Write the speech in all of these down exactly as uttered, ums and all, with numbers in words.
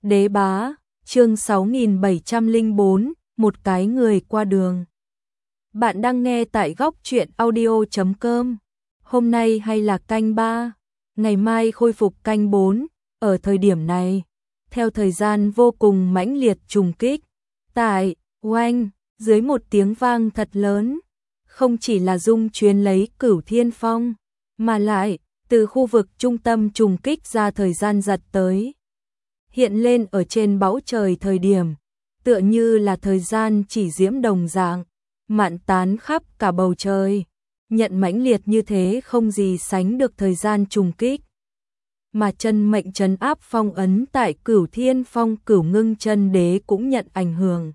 Đế bá, chương sáu nghìn bảy trăm lẻ bốn, một cái người qua đường. Bạn đang nghe tại góc truyện audio chấm com. Hôm nay hay là canh ba, ngày mai khôi phục canh bốn. Ở thời điểm này, theo thời gian vô cùng mãnh liệt trùng kích, tại oanh, dưới một tiếng vang thật lớn, không chỉ là dung chuyến lấy Cửu Thiên Phong, mà lại từ khu vực trung tâm trùng kích ra thời gian giật tới, hiện lên ở trên bão trời thời điểm, tựa như là thời gian chỉ diễm đồng dạng, mạn tán khắp cả bầu trời, nhận mãnh liệt như thế không gì sánh được thời gian trùng kích. Mà chân mệnh trấn áp phong ấn tại Cửu Thiên Phong Cửu Ngưng Chân Đế cũng nhận ảnh hưởng.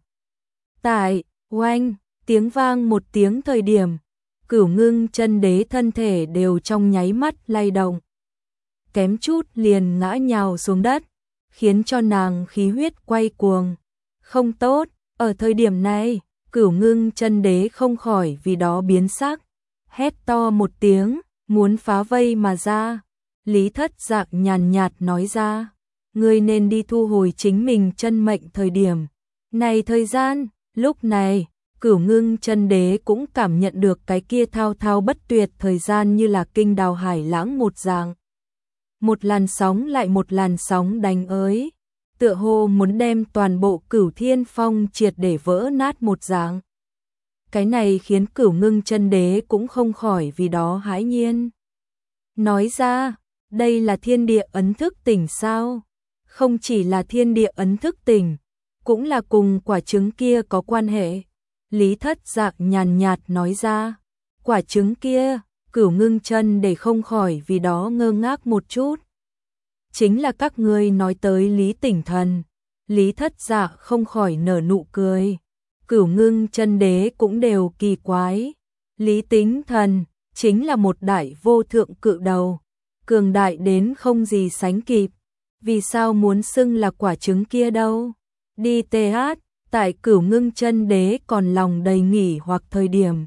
Tại oanh, tiếng vang một tiếng thời điểm, Cửu Ngưng Chân Đế thân thể đều trong nháy mắt lay động, kém chút liền ngã nhào xuống đất, khiến cho nàng khí huyết quay cuồng. Không tốt, ở thời điểm này, Cửu Ngưng Chân Đế không khỏi vì đó biến sắc, hét to một tiếng, muốn phá vây mà ra. Lý Thất Dạng nhàn nhạt nói ra, ngươi nên đi thu hồi chính mình chân mệnh thời điểm. Này thời gian, lúc này, Cửu Ngưng Chân Đế cũng cảm nhận được cái kia thao thao bất tuyệt thời gian như là kinh đào hải lãng một dạng. Một làn sóng lại một làn sóng đánh ới, tựa hồ muốn đem toàn bộ Cửu Thiên Phong triệt để vỡ nát một dạng. Cái này khiến Cửu Ngưng Chân Đế cũng không khỏi vì đó hãi nhiên. Nói ra, đây là thiên địa ấn thức tỉnh sao? Không chỉ là thiên địa ấn thức tỉnh, cũng là cùng quả trứng kia có quan hệ. Lý Thất Dạng nhàn nhạt nói ra, quả trứng kia, Cửu Ngưng Chân để không khỏi vì đó ngơ ngác một chút. Chính là các ngươi nói tới Lý Tỉnh Thần. Lý Thất Dạng không khỏi nở nụ cười. Cửu Ngưng Chân Đế cũng đều kỳ quái. Lý Tính Thần chính là một đại vô thượng cự đầu, cường đại đến không gì sánh kịp. Vì sao muốn xưng là quả trứng kia đâu? Đi tê hát, tại Cửu Ngưng Chân Đế còn lòng đầy nghỉ hoặc thời điểm.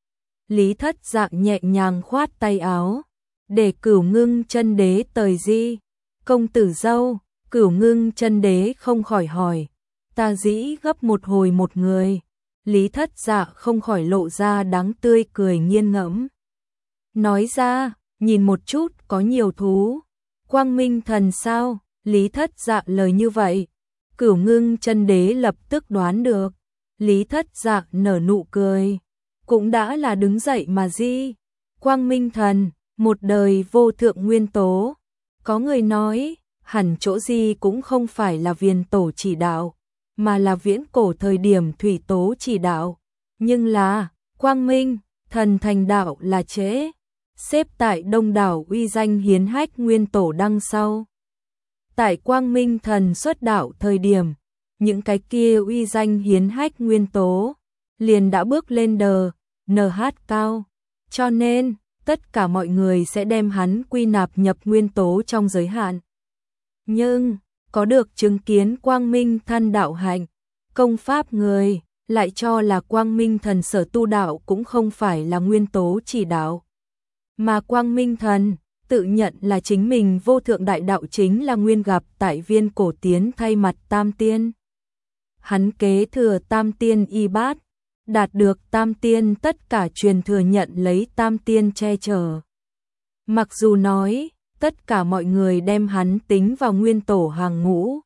Lý Thất Dạng nhẹ nhàng khoát tay áo, để Cửu Ngưng Chân Đế tời di. Công tử dâu, Cửu Ngưng Chân Đế không khỏi hỏi, ta dĩ gấp một hồi một người. Lý Thất Dạ không khỏi lộ ra đáng tươi cười nghiền ngẫm. Nói ra, nhìn một chút có nhiều thú. Quang Minh Thần sao? Lý Thất Dạ lời như vậy, Cửu Ngưng Chân Đế lập tức đoán được. Lý Thất Dạ nở nụ cười, cũng đã là đứng dậy mà di. Quang Minh Thần, một đời vô thượng nguyên tố. Có người nói, hẳn chỗ di cũng không phải là viền tổ chỉ đạo, mà là viễn cổ thời điểm thủy tố chỉ đạo. Nhưng là, Quang Minh Thần thành đạo là trễ, xếp tại đông đảo uy danh hiến hách nguyên tổ đằng sau. Tại Quang Minh Thần xuất đạo thời điểm, những cái kia uy danh hiến hách nguyên tố liền đã bước lên đờ, nờ hát cao. Cho nên, tất cả mọi người sẽ đem hắn quy nạp nhập nguyên tố trong giới hạn. Nhưng, có được chứng kiến Quang Minh Thần đạo hạnh, công pháp người, lại cho là Quang Minh Thần sở tu đạo cũng không phải là nguyên tố chỉ đạo. Mà Quang Minh Thần tự nhận là chính mình vô thượng đại đạo chính là nguyên gặp tại Viên Cổ Tiến thay mặt Tam Tiên. Hắn kế thừa Tam Tiên y bát, đạt được Tam Tiên tất cả truyền thừa nhận lấy Tam Tiên che chở. Mặc dù nói, tất cả mọi người đem hắn tính vào nguyên tổ hàng ngũ,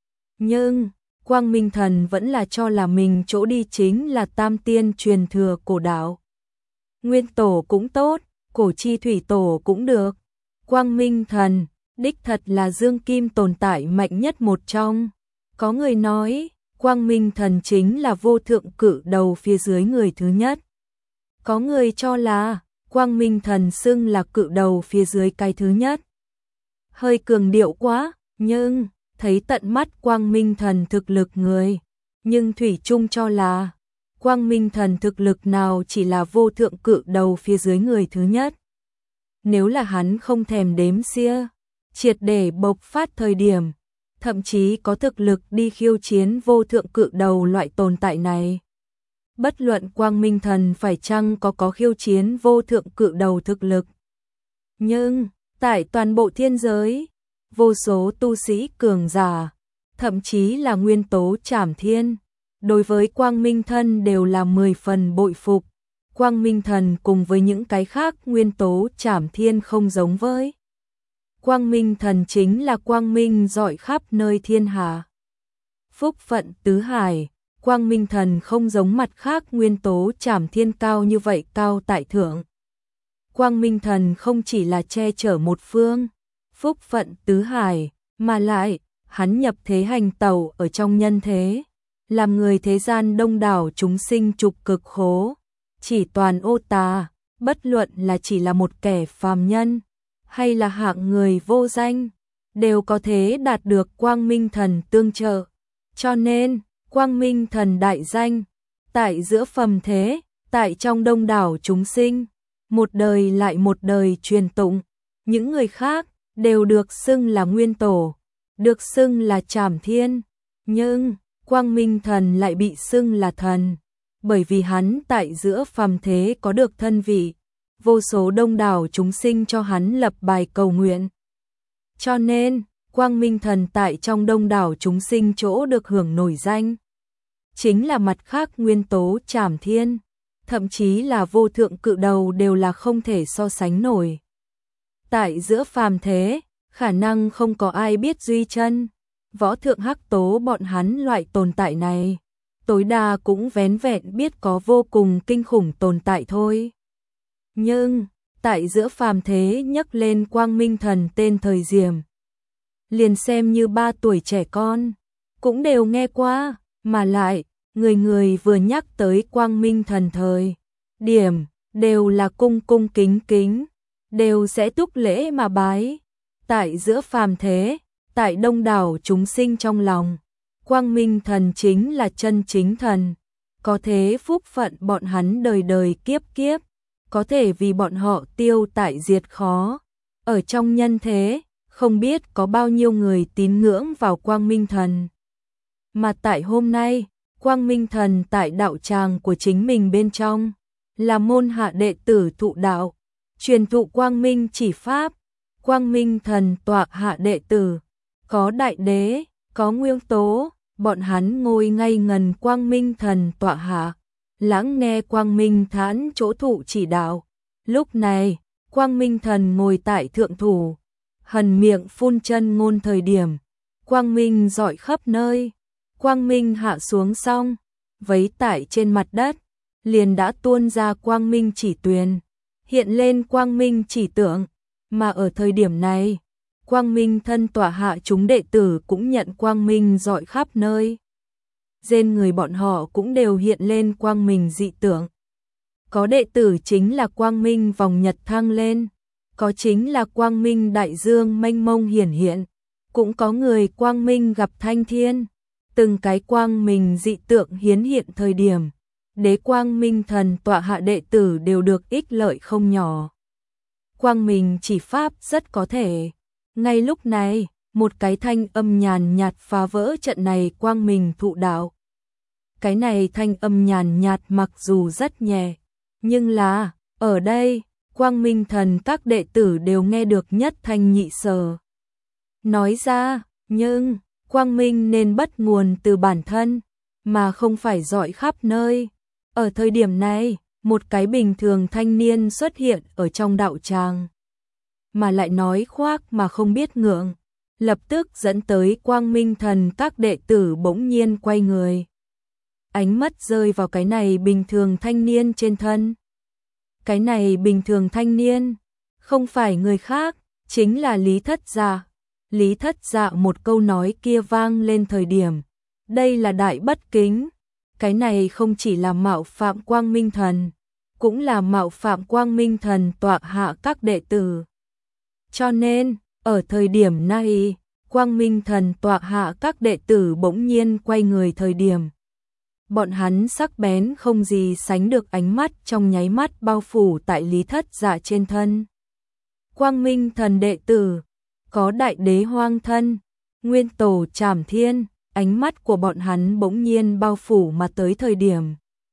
nhưng Quang Minh Thần vẫn là cho là mình chỗ đi chính là Tam Tiên truyền thừa cổ đạo. Nguyên tổ cũng tốt, cổ chi thủy tổ cũng được. Quang Minh Thần, đích thật là dương kim tồn tại mạnh nhất một trong. Có người nói, Quang Minh Thần chính là vô thượng cự đầu phía dưới người thứ nhất. Có người cho là, Quang Minh Thần xưng là cự đầu phía dưới cái thứ nhất. Hơi cường điệu quá, nhưng, thấy tận mắt Quang Minh Thần thực lực người. Nhưng thủy chung cho là, Quang Minh Thần thực lực nào chỉ là vô thượng cự đầu phía dưới người thứ nhất. Nếu là hắn không thèm đếm xia, triệt để bộc phát thời điểm, thậm chí có thực lực đi khiêu chiến vô thượng cự đầu loại tồn tại này. Bất luận Quang Minh Thần phải chăng có có khiêu chiến vô thượng cự đầu thực lực. Nhưng, tại toàn bộ thiên giới, vô số tu sĩ cường giả, thậm chí là nguyên tố Trảm Thiên, đối với Quang Minh Thân đều là mười phần bội phục. Quang Minh Thần cùng với những cái khác nguyên tố Trảm Thiên không giống với. Quang Minh Thần chính là quang minh rọi khắp nơi thiên hà. Phúc phận tứ hải, Quang Minh Thần không giống mặt khác nguyên tố Trảm Thiên cao như vậy cao tại thượng. Quang Minh Thần không chỉ là che chở một phương, phúc phận tứ hải, mà lại, hắn nhập thế hành tẩu ở trong nhân thế, làm người thế gian đông đảo chúng sinh trục cực khổ, chỉ toàn ô tà, bất luận là chỉ là một kẻ phàm nhân, hay là hạng người vô danh, đều có thể đạt được Quang Minh Thần tương trợ. Cho nên, Quang Minh Thần đại danh, tại giữa phàm thế, tại trong đông đảo chúng sinh, một đời lại một đời truyền tụng, những người khác đều được xưng là nguyên tổ, được xưng là Trảm Thiên, nhưng Quang Minh Thần lại bị xưng là thần, bởi vì hắn tại giữa phàm thế có được thân vị, vô số đông đảo chúng sinh cho hắn lập bài cầu nguyện. Cho nên, Quang Minh Thần tại trong đông đảo chúng sinh chỗ được hưởng nổi danh, chính là mặt khác nguyên tố Trảm Thiên, thậm chí là vô thượng cự đầu đều là không thể so sánh nổi. Tại giữa phàm thế, khả năng không có ai biết duy chân, võ thượng hắc tố bọn hắn loại tồn tại này, tối đa cũng vén vẹn biết có vô cùng kinh khủng tồn tại thôi. Nhưng, tại giữa phàm thế nhắc lên Quang Minh Thần tên thời Diệm, liền xem như ba tuổi trẻ con, cũng đều nghe qua, mà lại, người người vừa nhắc tới Quang Minh Thần thời điểm, đều là cung cung kính kính, đều sẽ túc lễ mà bái. Tại giữa phàm thế, tại đông đảo chúng sinh trong lòng, Quang Minh Thần chính là chân chính thần, có thế phúc phận bọn hắn đời đời kiếp kiếp, có thể vì bọn họ tiêu tại diệt khó. Ở trong nhân thế, không biết có bao nhiêu người tín ngưỡng vào Quang Minh Thần. Mà tại hôm nay, Quang Minh Thần tại đạo tràng của chính mình bên trong, là môn hạ đệ tử thụ đạo, truyền thụ Quang Minh chỉ pháp. Quang Minh Thần tọa hạ đệ tử, có đại đế, có nguyên tố, bọn hắn ngồi ngay ngần Quang Minh Thần tọa hạ, lắng nghe Quang Minh Thán chỗ thụ chỉ đạo. Lúc này, Quang Minh Thần ngồi tại thượng thủ, hần miệng phun chân ngôn thời điểm, Quang Minh rọi khắp nơi. Quang Minh hạ xuống xong, vấy tại trên mặt đất, liền đã tuôn ra Quang Minh chỉ tuyền, hiện lên Quang Minh chỉ tượng, mà ở thời điểm này, Quang Minh thân tọa hạ chúng đệ tử cũng nhận Quang Minh rọi khắp nơi. Trên người bọn họ cũng đều hiện lên Quang Minh dị tượng. Có đệ tử chính là Quang Minh vòng nhật thăng lên, có chính là Quang Minh đại dương mênh mông hiển hiện, cũng có người Quang Minh gặp thanh thiên. Từng cái Quang Minh dị tượng hiến hiện thời điểm, đế Quang Minh Thần tọa hạ đệ tử đều được ích lợi không nhỏ. Quang Minh chỉ pháp rất có thể. Ngay lúc này, một cái thanh âm nhàn nhạt phá vỡ trận này Quang Minh thụ đạo. Cái này thanh âm nhàn nhạt mặc dù rất nhẹ, nhưng là, ở đây, Quang Minh Thần các đệ tử đều nghe được nhất thanh nhị sở. Nói ra, nhưng, Quang Minh nên bắt nguồn từ bản thân, mà không phải rọi khắp nơi. Ở thời điểm này, một cái bình thường thanh niên xuất hiện ở trong đạo tràng, mà lại nói khoác mà không biết ngượng, lập tức dẫn tới Quang Minh Thần các đệ tử bỗng nhiên quay người. Ánh mắt rơi vào cái này bình thường thanh niên trên thân. Cái này bình thường thanh niên, không phải người khác, chính là Lý Thất Dạ. Lý Thất Dạ một câu nói kia vang lên thời điểm, đây là đại bất kính, cái này không chỉ là mạo phạm Quang Minh Thần, cũng là mạo phạm Quang Minh Thần tọa hạ các đệ tử. Cho nên, ở thời điểm này, Quang Minh Thần tọa hạ các đệ tử bỗng nhiên quay người thời điểm. Bọn hắn sắc bén không gì sánh được ánh mắt trong nháy mắt bao phủ tại Lý Thất Dạ trên thân. Quang Minh Thần đệ tử, có đại đế hoang thân, nguyên tổ Trảm Thiên, ánh mắt của bọn hắn bỗng nhiên bao phủ mà tới thời điểm.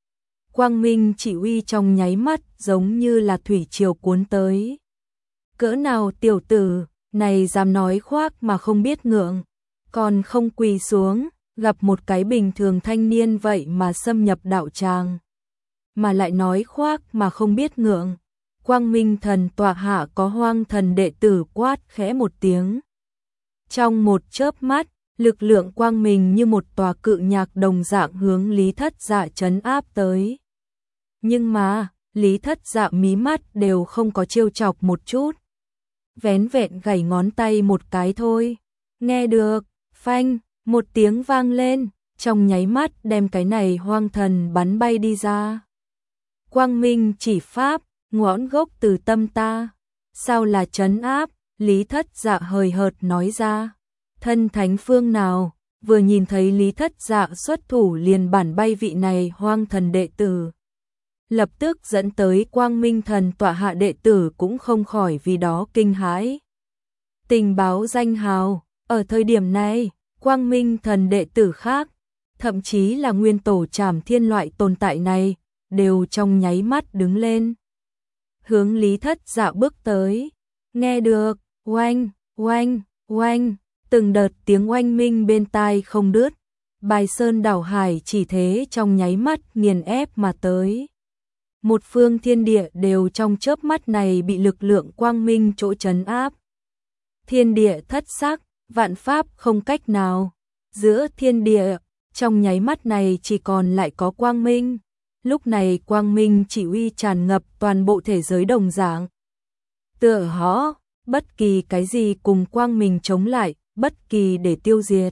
Quang Minh chỉ uy trong nháy mắt giống như là thủy triều cuốn tới. Cỡ nào tiểu tử, này dám nói khoác mà không biết ngượng, còn không quỳ xuống, gặp một cái bình thường thanh niên vậy mà xâm nhập đạo tràng. Mà lại nói khoác mà không biết ngượng. Quang Minh Thần tọa hạ có Hoang Thần đệ tử quát khẽ một tiếng. Trong một chớp mắt, lực lượng quang minh như một tòa cự nhạc đồng dạng hướng Lý Thất Dạ trấn áp tới. Nhưng mà, Lý Thất Dạ mí mắt đều không có trêu chọc một chút. Vén vẹn gảy ngón tay một cái thôi. Nghe được, phanh, một tiếng vang lên, trong nháy mắt đem cái này hoang thần bắn bay đi ra. Quang minh chỉ pháp, ngõn gốc từ tâm ta. Sao là trấn áp? Lý Thất Dạ hời hợt nói ra. Thân thánh phương nào? Vừa nhìn thấy Lý Thất Dạ xuất thủ liền bản bay vị này hoang thần đệ tử. Lập tức dẫn tới Quang Minh Thần tọa hạ đệ tử cũng không khỏi vì đó kinh hãi. Tình báo danh hào, ở thời điểm này, Quang Minh Thần đệ tử khác, thậm chí là nguyên tổ Trảm Thiên loại tồn tại này, đều trong nháy mắt đứng lên. Hướng Lý Thất Dạ bước tới, nghe được, oanh, oanh, oanh, từng đợt tiếng oanh minh bên tai không đứt, bài sơn đảo hải chỉ thế trong nháy mắt nghiền ép mà tới. Một phương thiên địa đều trong chớp mắt này bị lực lượng quang minh chỗ trấn áp. Thiên địa thất sắc, vạn pháp không cách nào. Giữa thiên địa, trong nháy mắt này chỉ còn lại có quang minh. Lúc này quang minh chỉ uy tràn ngập toàn bộ thế giới đồng dạng. Tựa hó, bất kỳ cái gì cùng quang minh chống lại, bất kỳ để tiêu diệt.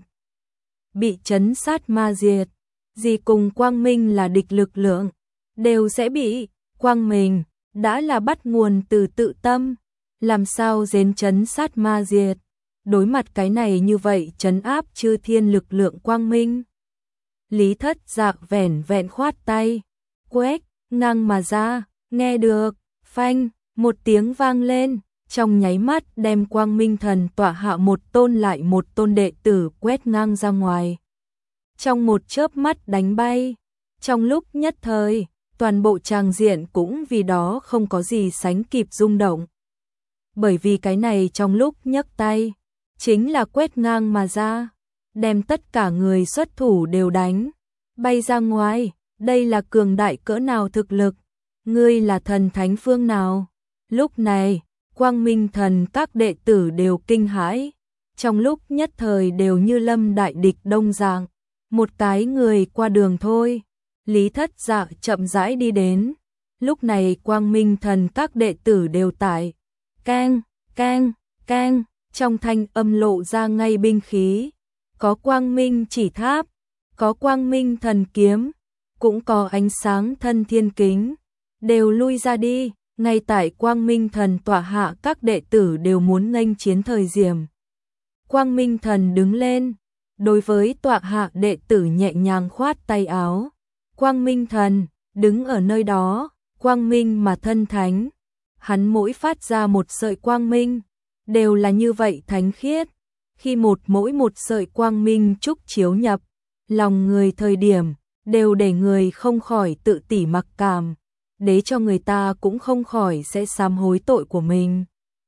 Bị trấn sát ma diệt, gì cùng quang minh là địch lực lượng, đều sẽ bị. Quang minh đã là bắt nguồn từ tự tâm, làm sao dến trấn sát ma diệt. Đối mặt cái này như vậy trấn áp chư thiên lực lượng quang minh. Lý Thất Dạ vẻn vẹn khoát tay, quét ngang mà ra, nghe được, phanh, một tiếng vang lên, trong nháy mắt đem Quang Minh Thần tọa hạ một tôn lại một tôn đệ tử quét ngang ra ngoài. Trong một chớp mắt đánh bay, trong lúc nhất thời, toàn bộ tràng diện cũng vì đó không có gì sánh kịp rung động. Bởi vì cái này trong lúc nhấc tay, chính là quét ngang mà ra, đem tất cả người xuất thủ đều đánh, bay ra ngoài, đây là cường đại cỡ nào thực lực, ngươi là thần thánh phương nào. Lúc này, Quang Minh Thần các đệ tử đều kinh hãi, trong lúc nhất thời đều như lâm đại địch đông dạng, một cái người qua đường thôi. Lý Thất Dạ chậm rãi đi đến, lúc này Quang Minh Thần các đệ tử đều tại, keng, keng, keng, trong thanh âm lộ ra ngay binh khí, có quang minh chỉ tháp, có quang minh thần kiếm, cũng có ánh sáng thân thiên kính, đều lui ra đi. Ngay tại Quang Minh Thần tọa hạ các đệ tử đều muốn nghênh chiến thời điểm. Quang Minh Thần đứng lên, đối với tọa hạ đệ tử nhẹ nhàng khoát tay áo. Quang Minh Thần, đứng ở nơi đó, quang minh mà thân thánh. Hắn mỗi phát ra một sợi quang minh, đều là như vậy thánh khiết. Khi một mỗi một sợi quang minh trúc chiếu nhập, lòng người thời điểm, đều để người không khỏi tự tỉ mặc cảm. Để cho người ta cũng không khỏi sẽ sám hối tội của mình.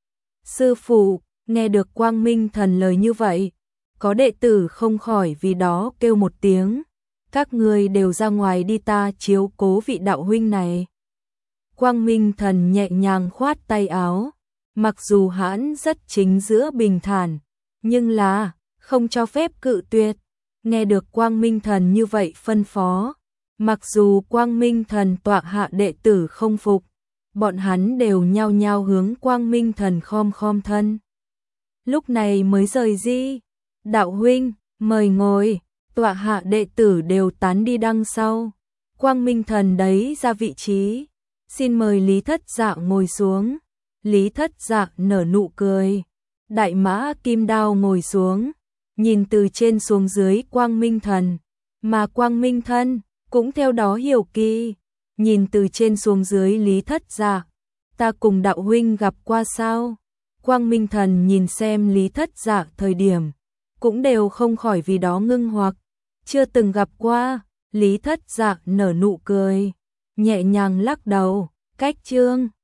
Sư phụ, nghe được Quang Minh Thần lời như vậy, có đệ tử không khỏi vì đó kêu một tiếng, các người đều ra ngoài đi, ta chiếu cố vị đạo huynh này. Quang Minh Thần nhẹ nhàng khoát tay áo, mặc dù hắn rất chính giữa bình thản, nhưng là không cho phép cự tuyệt. Nghe được Quang Minh Thần như vậy phân phó, mặc dù Quang Minh Thần tọa hạ đệ tử không phục, bọn hắn đều nhao nhao hướng Quang Minh Thần khom khom thân. Lúc này mới rời đi, đạo huynh, mời ngồi, tọa hạ đệ tử đều tán đi đằng sau. Quang Minh Thần đấy ra vị trí, xin mời Lý Thất Dạ ngồi xuống. Lý Thất Dạ nở nụ cười, Đại Mã Kim Đao ngồi xuống, nhìn từ trên xuống dưới Quang Minh Thần, mà Quang Minh Thân cũng theo đó hiểu kỳ, nhìn từ trên xuống dưới Lý Thất Dạ, ta cùng đạo huynh gặp qua sao? Quang Minh Thần nhìn xem Lý Thất Dạ thời điểm, cũng đều không khỏi vì đó ngưng hoặc, chưa từng gặp qua. Lý Thất Dạ nở nụ cười, nhẹ nhàng lắc đầu, cách chương